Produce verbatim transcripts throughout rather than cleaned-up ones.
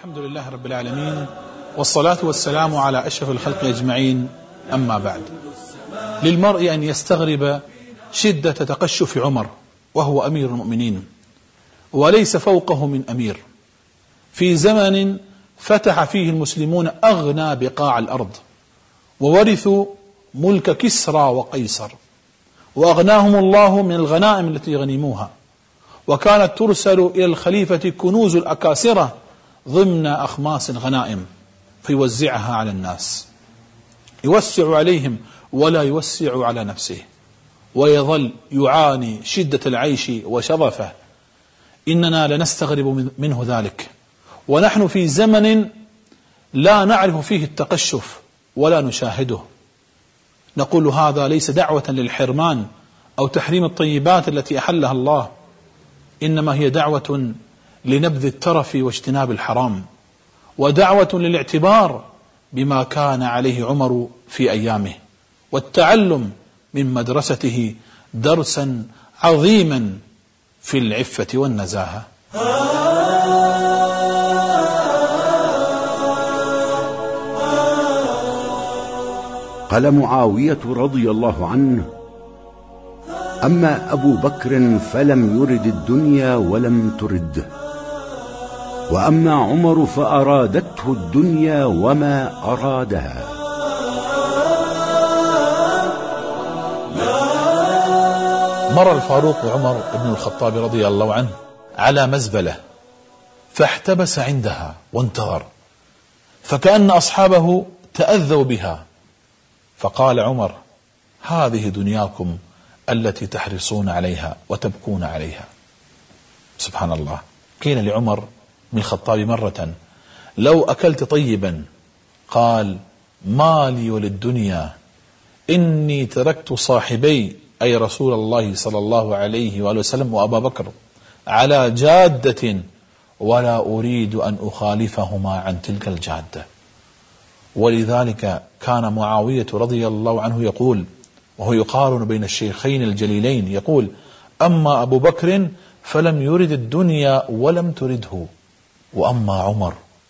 الحمد لله رب العالمين، والصلاة والسلام على أشرف الخلق أجمعين، أما بعد. للمرء أن يستغرب شدة تقشف عمر وهو أمير المؤمنين وليس فوقه من أمير، في زمن فتح فيه المسلمون أغنى بقاع الأرض وورثوا ملك كسرى وقيصر، وأغناهم الله من الغنائم التي غنموها، وكانت ترسل إلى الخليفة كنوز الأكاسرة ضمن أخماس غنائم فيوزعها على الناس، يوسع عليهم ولا يوسع على نفسه، ويظل يعاني شدة العيش وشظفه. إننا لنستغرب منه ذلك، ونحن في زمن لا نعرف فيه التقشف ولا نشاهده. نقول هذا ليس دعوة للحرمان أو تحريم الطيبات التي أحلها الله، إنما هي دعوة لنبذ الترف واجتناب الحرام، ودعوة للاعتبار بما كان عليه عمر في أيامه، والتعلم من مدرسته درسا عظيما في العفة والنزاهة. قال معاوية رضي الله عنه: أما أبو بكر فلم يرد الدنيا ولم ترده، وأما عمر فأرادته الدنيا وما أرادها. مر الفاروق عمر بن الخطاب رضي الله عنه على مزبلة فاحتبس عندها وانتظر، فكأن أصحابه تأذوا بها، فقال عمر: هذه دنياكم التي تحرصون عليها وتبكون عليها. سبحان الله. قيل لعمر بن الخطاب مرة: لو أكلت طيبا؟ قال: ما لي وللدنيا، إني تركت صاحبي أي رسول الله صلى الله عليه وآله وسلم وأبا بكر على جادة ولا أريد أن أخالفهما عن تلك الجادة. ولذلك كان معاوية رضي الله عنه يقول، وهو يقارن بين الشيخين الجليلين، يقول: أما أبو بكر فلم يرد الدنيا ولم ترده، وأما عمر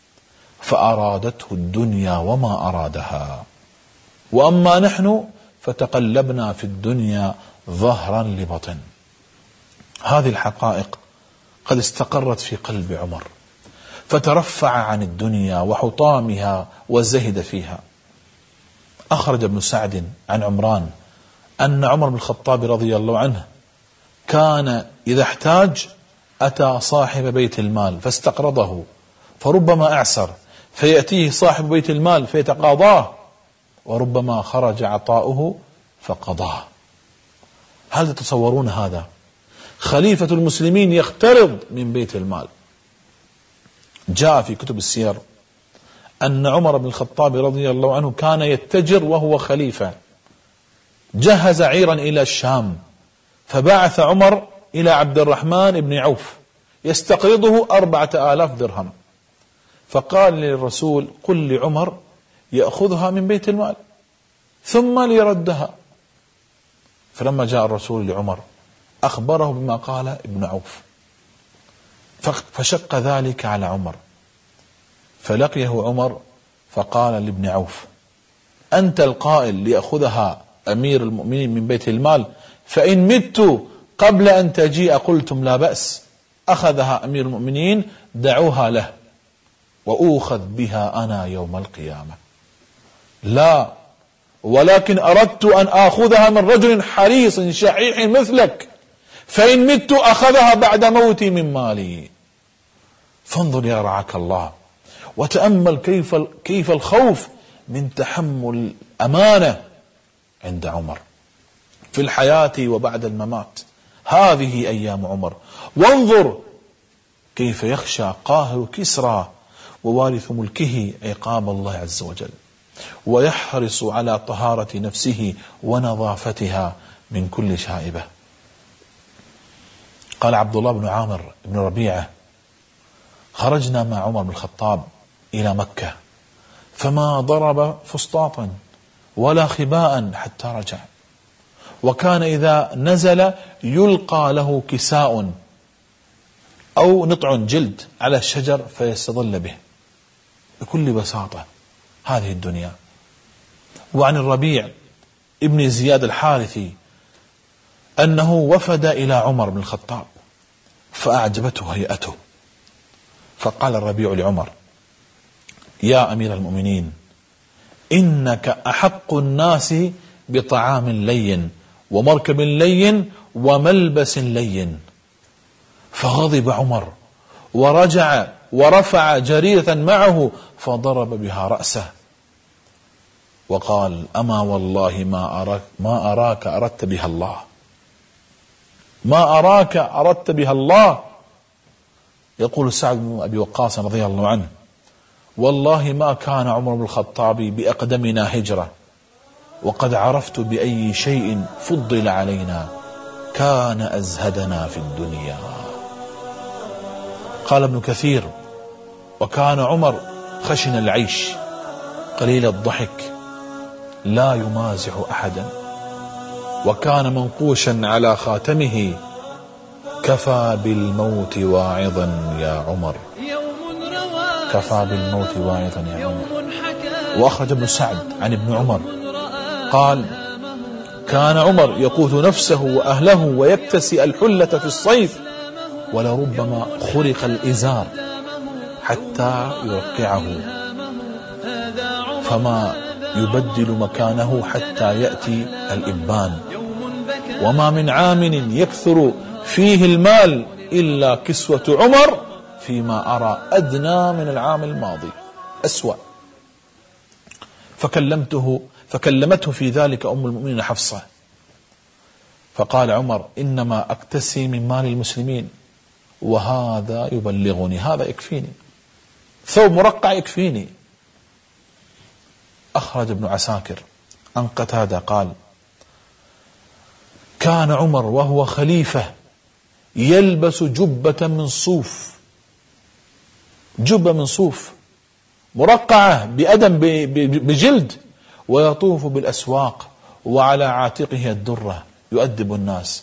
فأرادته الدنيا وما أرادها، وأما نحن فتقلبنا في الدنيا ظهرا لبطن. هذه الحقائق قد استقرت في قلب عمر، فترفع عن الدنيا وحطامها وزهد فيها. أخرج ابن سعد عن عمران أن عمر بن الخطاب رضي الله عنه كان إذا احتاج أتى صاحب بيت المال فاستقرضه، فربما أعسر فيأتيه صاحب بيت المال فيتقاضاه، وربما خرج عطاؤه فقضاه. هل تتصورون هذا؟ خليفة المسلمين يقترض من بيت المال. جاء في كتب السير أن عمر بن الخطاب رضي الله عنه كان يتجر وهو خليفة، جهز عيرا إلى الشام، فبعث عمر إلى عبد الرحمن بن عوف يستقرضه أربعة آلاف درهم، فقال للرسول: قل لعمر يأخذها من بيت المال ثم ليردها. فلما جاء الرسول لعمر أخبره بما قال ابن عوف، فشق ذلك على عمر، فلقيه عمر فقال لابن عوف: أنت القائل ليأخذها أمير المؤمنين من بيت المال، فإن مت قبل أن تجيء قلتم لا بأس، أخذها أمير المؤمنين دعوها له وأوخذ بها أنا يوم القيامة. لا، ولكن أردت أن آخذها من رجل حريص شحيح مثلك، فإن مت أخذها بعد موتي من مالي. فانظر يا رعاك الله، وتأمل كيف كيف الخوف من تحمل أمانة عند عمر في الحياة وبعد الممات. هذه أيام عمر، وانظر كيف يخشى قاهر كسرى ووارث ملكه عقاب الله عز وجل، ويحرص على طهارة نفسه ونظافتها من كل شائبة. قال عبد الله بن عامر بن ربيعة: خرجنا مع عمر بن الخطاب إلى مكة فما ضرب فسطاطا ولا خباء حتى رجع، وكان إذا نزل يلقى له كساء أو نطع جلد على الشجر فيستظل به، بكل بساطة هذه الدنيا. وعن الربيع ابن زياد الحارثي أنه وفد إلى عمر بن الخطاب فأعجبته هيئته، فقال الربيع لعمر: يا أمير المؤمنين، إنك أحق الناس بطعام لين ومركب لين وملبس لين. فغضب عمر ورجع ورفع جريدة معه فضرب بها رأسه وقال: أما والله ما أراك, ما أراك أردت بها الله، ما أراك أردت بها الله. يقول سعد بن أبي وقاص رضي الله عنه: والله ما كان عمر بن الخطاب بأقدمنا هجرة، وقد عرفت بأي شيء فضل علينا، كان أزهدنا في الدنيا. قال ابن كثير: وكان عمر خشن العيش قليل الضحك لا يمازح أحدا، وكان منقوشا على خاتمه: كفى بالموت واعظا يا عمر، كفى بالموت واعظا يا عمر. وأخرج ابن سعد عن ابن عمر قال: كان عمر يقوت نفسه وأهله ويكتسي الحلة في الصيف، ولربما خرق الإزار حتى يرقعه فما يبدل مكانه حتى يأتي الإبان، وما من عام يكثر فيه المال إلا كسوة عمر فيما أرى أدنى من العام الماضي أسوأ. فكلمته فكلمته في ذلك أم المؤمنين حفصة، فقال عمر: إنما أكتسي من مال المسلمين وهذا يبلغني، هذا يكفيني، ثوب مرقع يكفيني. أخرج ابن عساكر عن قتادة قال: كان عمر وهو خليفة يلبس جبة من صوف، جبة من صوف مرقعة بأدم بجلد، ويطوف بالأسواق وعلى عاتقه الدرة يؤدب الناس،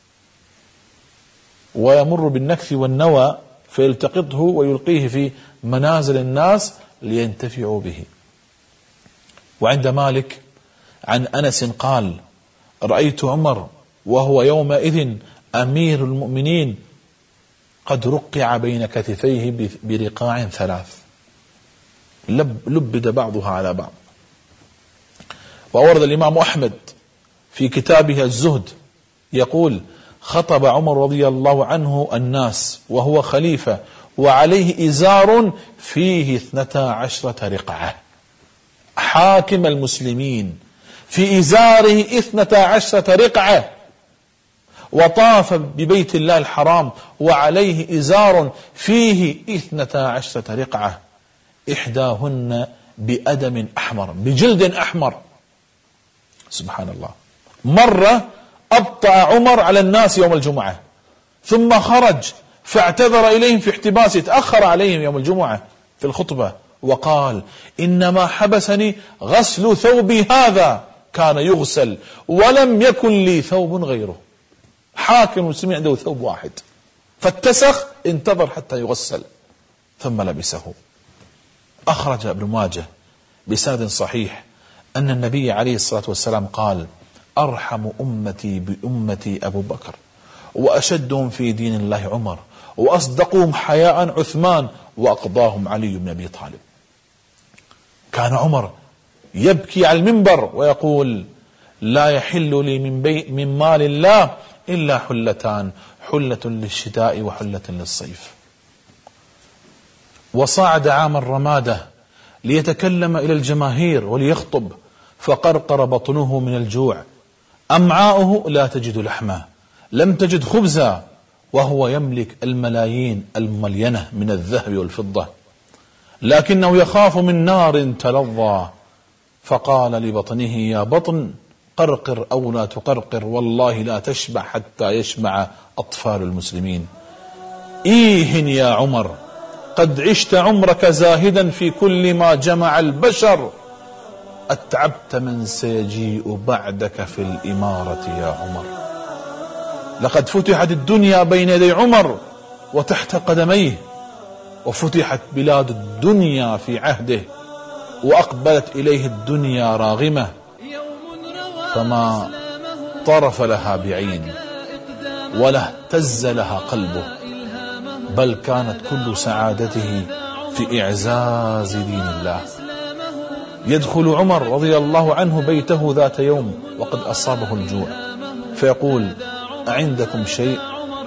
ويمر بالنكث والنوى فيلتقطه ويلقيه في منازل الناس لينتفعوا به. وعند مالك عن أنس قال: رأيت عمر وهو يومئذ أمير المؤمنين قد رقع بين كتفيه برقاع ثلاث لب لبد بعضها على بعض. وأورد الإمام أحمد في كتابه الزهد يقول: خطب عمر رضي الله عنه الناس وهو خليفة وعليه إزار فيه اثنتا عشرة رقعة، حاكم المسلمين في إزاره اثنتا عشرة رقعة، وطاف ببيت الله الحرام وعليه إزار فيه اثنتا عشرة رقعة، إحداهن بأدم أحمر، بجلد أحمر. سبحان الله. مرة أبطأ عمر على الناس يوم الجمعة ثم خرج فاعتذر إليهم في احتباسه، تأخر عليهم يوم الجمعة في الخطبة وقال: إنما حبسني غسل ثوبي هذا، كان يغسل ولم يكن لي ثوب غيره. حاكم المسلمين عنده ثوب واحد فاتسخ، انتظر حتى يغسل ثم لبسه. أخرج ابن ماجه بسند صحيح أن النبي عليه الصلاة والسلام قال: أرحم أمتي بأمتي أبو بكر، وأشدهم في دين الله عمر، وأصدقهم حياء عثمان، وأقضاهم علي بن أبي طالب. كان عمر يبكي على المنبر ويقول: لا يحل لي من, بي من مال الله إلا حلتان، حلة للشتاء وحلة للصيف. وصعد عام الرمادة ليتكلم إلى الجماهير وليخطب، فقرقر بطنه من الجوع، أمعاؤه لا تجد لحما، لم تجد خبزا، وهو يملك الملايين الملينة من الذهب والفضة، لكنه يخاف من نار تلظى، فقال لبطنه: يا بطن قرقر أو لا تقرقر، والله لا تشبع حتى يشبع أطفال المسلمين. إيه يا عمر، قد عشت عمرك زاهدا في كل ما جمع البشر، أتعبت من سيجيء بعدك في الإمارة يا عمر. لقد فتحت الدنيا بين يدي عمر وتحت قدميه، وفتحت بلاد الدنيا في عهده، وأقبلت إليه الدنيا راغمة، فما طرف لها بعين ولا اهتز لها قلبه، بل كانت كل سعادته في إعزاز دين الله. يدخل عمر رضي الله عنه بيته ذات يوم وقد أصابه الجوع، فيقول: أعندكم شيء؟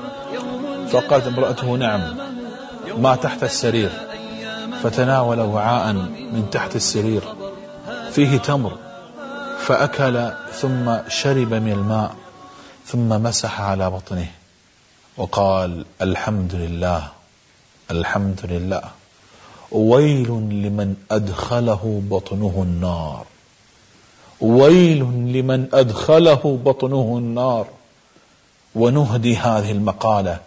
فقالت امرأته: نعم، ما تحت السرير. فتناول وعاء من تحت السرير فيه تمر، فأكل ثم شرب من الماء، ثم مسح على بطنه وقال: الحمد لله الحمد لله، ويل لمن أدخله بطنه النار، ويل لمن أدخله بطنه النار. ونهدي هذه المقالة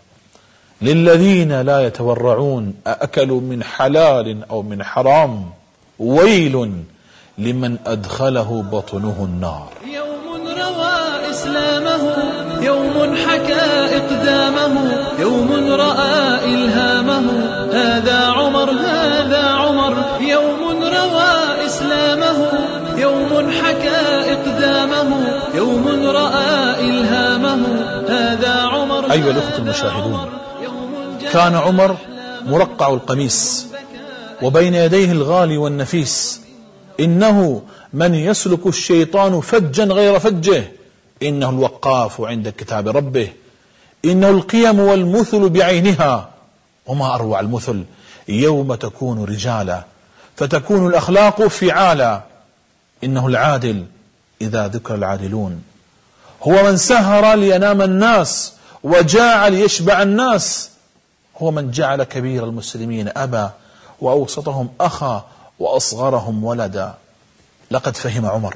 للذين لا يتورعون أأكلوا من حلال أو من حرام، ويل لمن أدخله بطنه النار. يوم روى إسلامه، يوم حكى إقدامه، يوم رأى إلهامه، هذا عمر هذا عمر. يوم روى إسلامه، يوم حكى إقدامه، يوم رأى إلهامه، هذا عمر. أيها الأخوة المشاهدون، كان عمر مرقع القميص وبين يديه الغالي والنفيس، إنه من يسلك الشيطان فجا غير فجه، إنه الوقاف عند كتاب ربه، إنه القيم والمثل بعينها، وما أروع المثل يوم تكون رجالا فتكون الأخلاق فعالا. إنه العادل إذا ذكر العادلون، هو من سهر لينام الناس وجاع ليشبع الناس، هو من جعل كبير المسلمين أبا وأوسطهم أخا وأصغرهم ولدا. لقد فهم عمر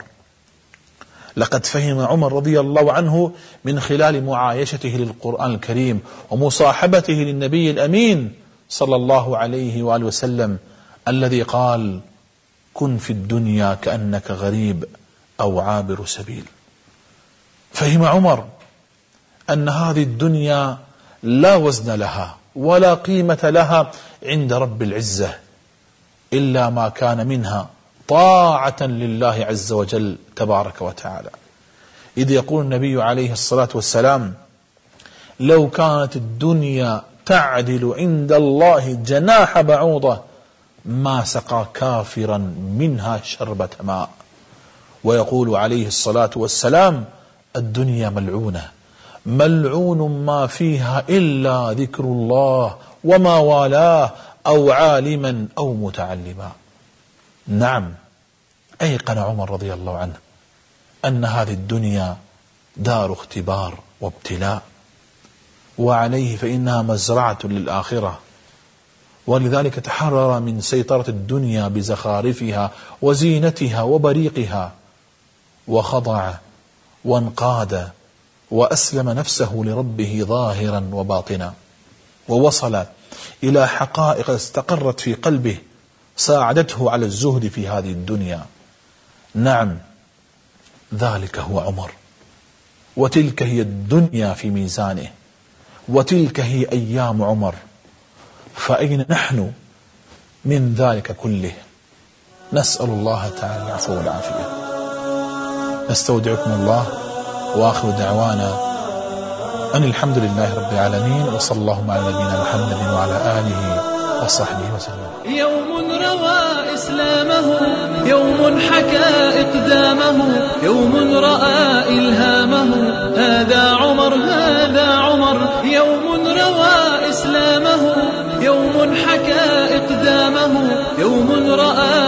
لقد فهم عمر رضي الله عنه من خلال معايشته للقرآن الكريم ومصاحبته للنبي الأمين صلى الله عليه وآله وسلم، الذي قال: كن في الدنيا كأنك غريب أو عابر سبيل. فهم عمر أن هذه الدنيا لا وزن لها ولا قيمة لها عند رب العزة إلا ما كان منها طاعة لله عز وجل تبارك وتعالى. إذ يقول النبي عليه الصلاة والسلام: لو كانت الدنيا تعدل عند الله جناح بعوضة ما سقى كافرا منها شربة ماء. ويقول عليه الصلاة والسلام: الدنيا ملعونة ملعون ما فيها إلا ذكر الله وما والاه أو عالما أو متعلما. نعم، أيقن عمر رضي الله عنه أن هذه الدنيا دار اختبار وابتلاء، وعليه فإنها مزرعة للآخرة، ولذلك تحرر من سيطرة الدنيا بزخارفها وزينتها وبريقها، وخضع وانقاد وأسلم نفسه لربه ظاهرا وباطنا، ووصل إلى حقائق استقرت في قلبه ساعدته على الزهد في هذه الدنيا. نعم، ذلك هو عمر، وتلك هي الدنيا في ميزانه، وتلك هي أيام عمر. فأين نحن من ذلك كله؟ نسأل الله تعالى العفو والعافية. نستودعكم الله، وآخر دعوانا أن الحمد لله رب العالمين، وصلى الله على نبينا محمد وعلى آله وصحبه وسلم. يوم روى إسلامه، يوم حكى إقدامه، يوم رأى إلهامه، هذا عمر هذا عمر. يوم روى إسلامه، يوم حكى إقدامه، يوم رأى